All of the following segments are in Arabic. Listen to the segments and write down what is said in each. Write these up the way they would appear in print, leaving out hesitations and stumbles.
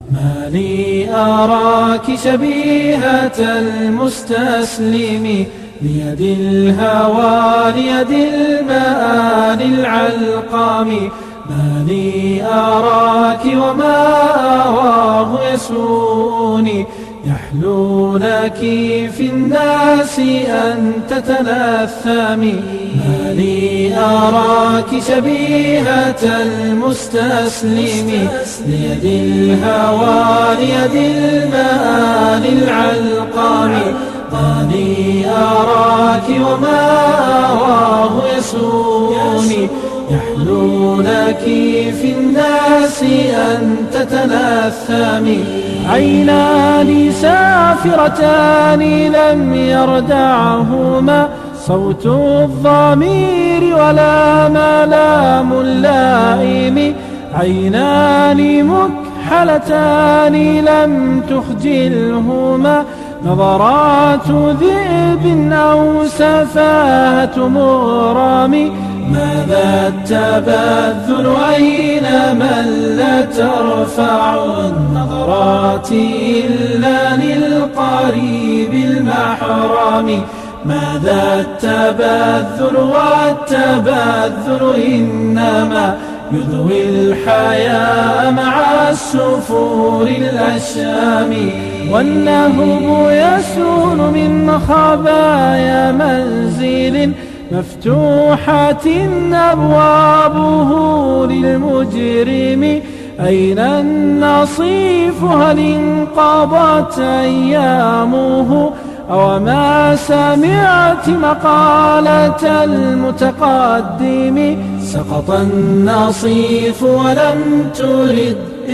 ما لي أراك شبيهة المستسلم ليد الهوى ليد المآل العلقام. ما لي أراك وما أراه يسوني يحلو لك في الناس أن تتلثمي. ما لي أراك شبيهة المستسلم ليد الهوى ليد المآل العلقام. ما لي أراك وما أراه يسوني يحلو لك في الناس أن تتلثمي. عينان سافرتان لم يردعهما صوت الضمير ولا ملام اللائم. عينان مكحلتان لم تخجلهما نظرات ذئب أو سفاهة مغرم. ماذا التبذل أين من لا ترفع النظرات إلا للقريب المحرم. ماذا التبذل والتبذل إنما يضوي الحياة مع السفور الأشام. والنهب يسون من خبايا منزل مفتوحة أبوابه للمجرم. أين النصيف هل انقضت أيامه أو ما سمعت مقالة المتقدم. سقط النصيف ولم ترد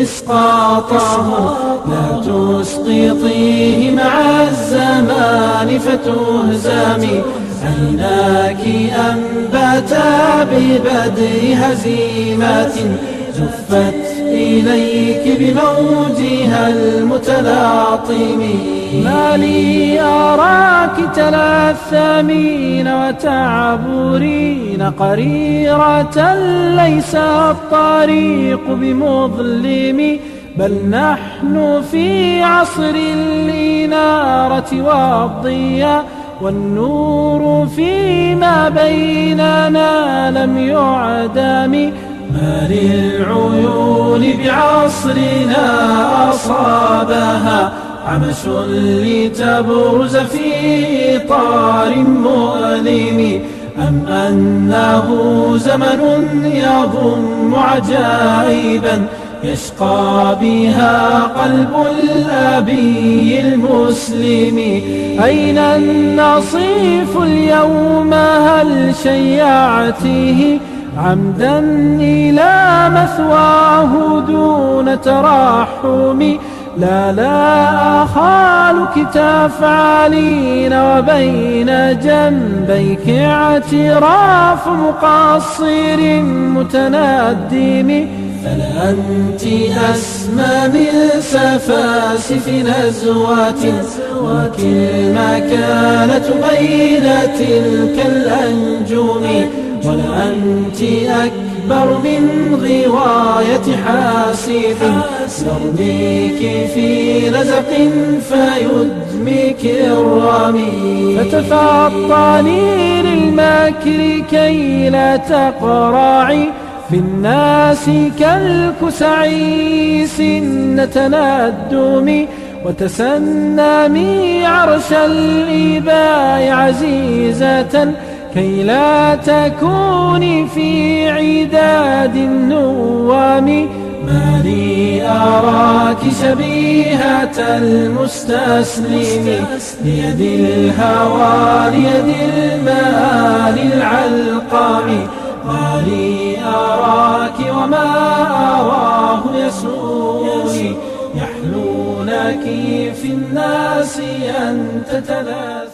إسقاطه لا تسقطيه مع الزمان فتهزمي. عيناك أنبتا ببدء هزيمة زفت إليك بموجها المتلاطم. ما لي أراك تلثمين وتعبرين قريرة ليس الطريق بمظلم. بل نحن في عصر الإنارة والضياء والنور فيما بيننا لم يعدم. ما للعيون بعصرنا أصابها عمش لتبرز في إطار مؤلم. أم أنه زمن يضم عجائبا يشقى بها قلب الأبي المسلم. أين النصيف اليوم هل شيعته عمدا إلى مثواه دون ترحم. لا أخالك تفعلين وبين جنبيك اعتراف مقصر متندم. فلأنت أسمى من سفاسف نزوات وكالمكانة بين تلك الأنجم. ولأنت أكبر من غواية حاسب يرميك في نزق فيدمك الرمي. فتفطني للمكر كي لا تقرعي في الناس كالكسعي سنة تندم. وتسنمي عرش الإباء عزيزة كي لا تكوني في عداد النوام. ما لي أراك شبيهة المستسلم ليد الهوى ليد المآل العلقام. ما لي أراك وما أراه يسوني يحلو لك في الناس أن تتلاشى.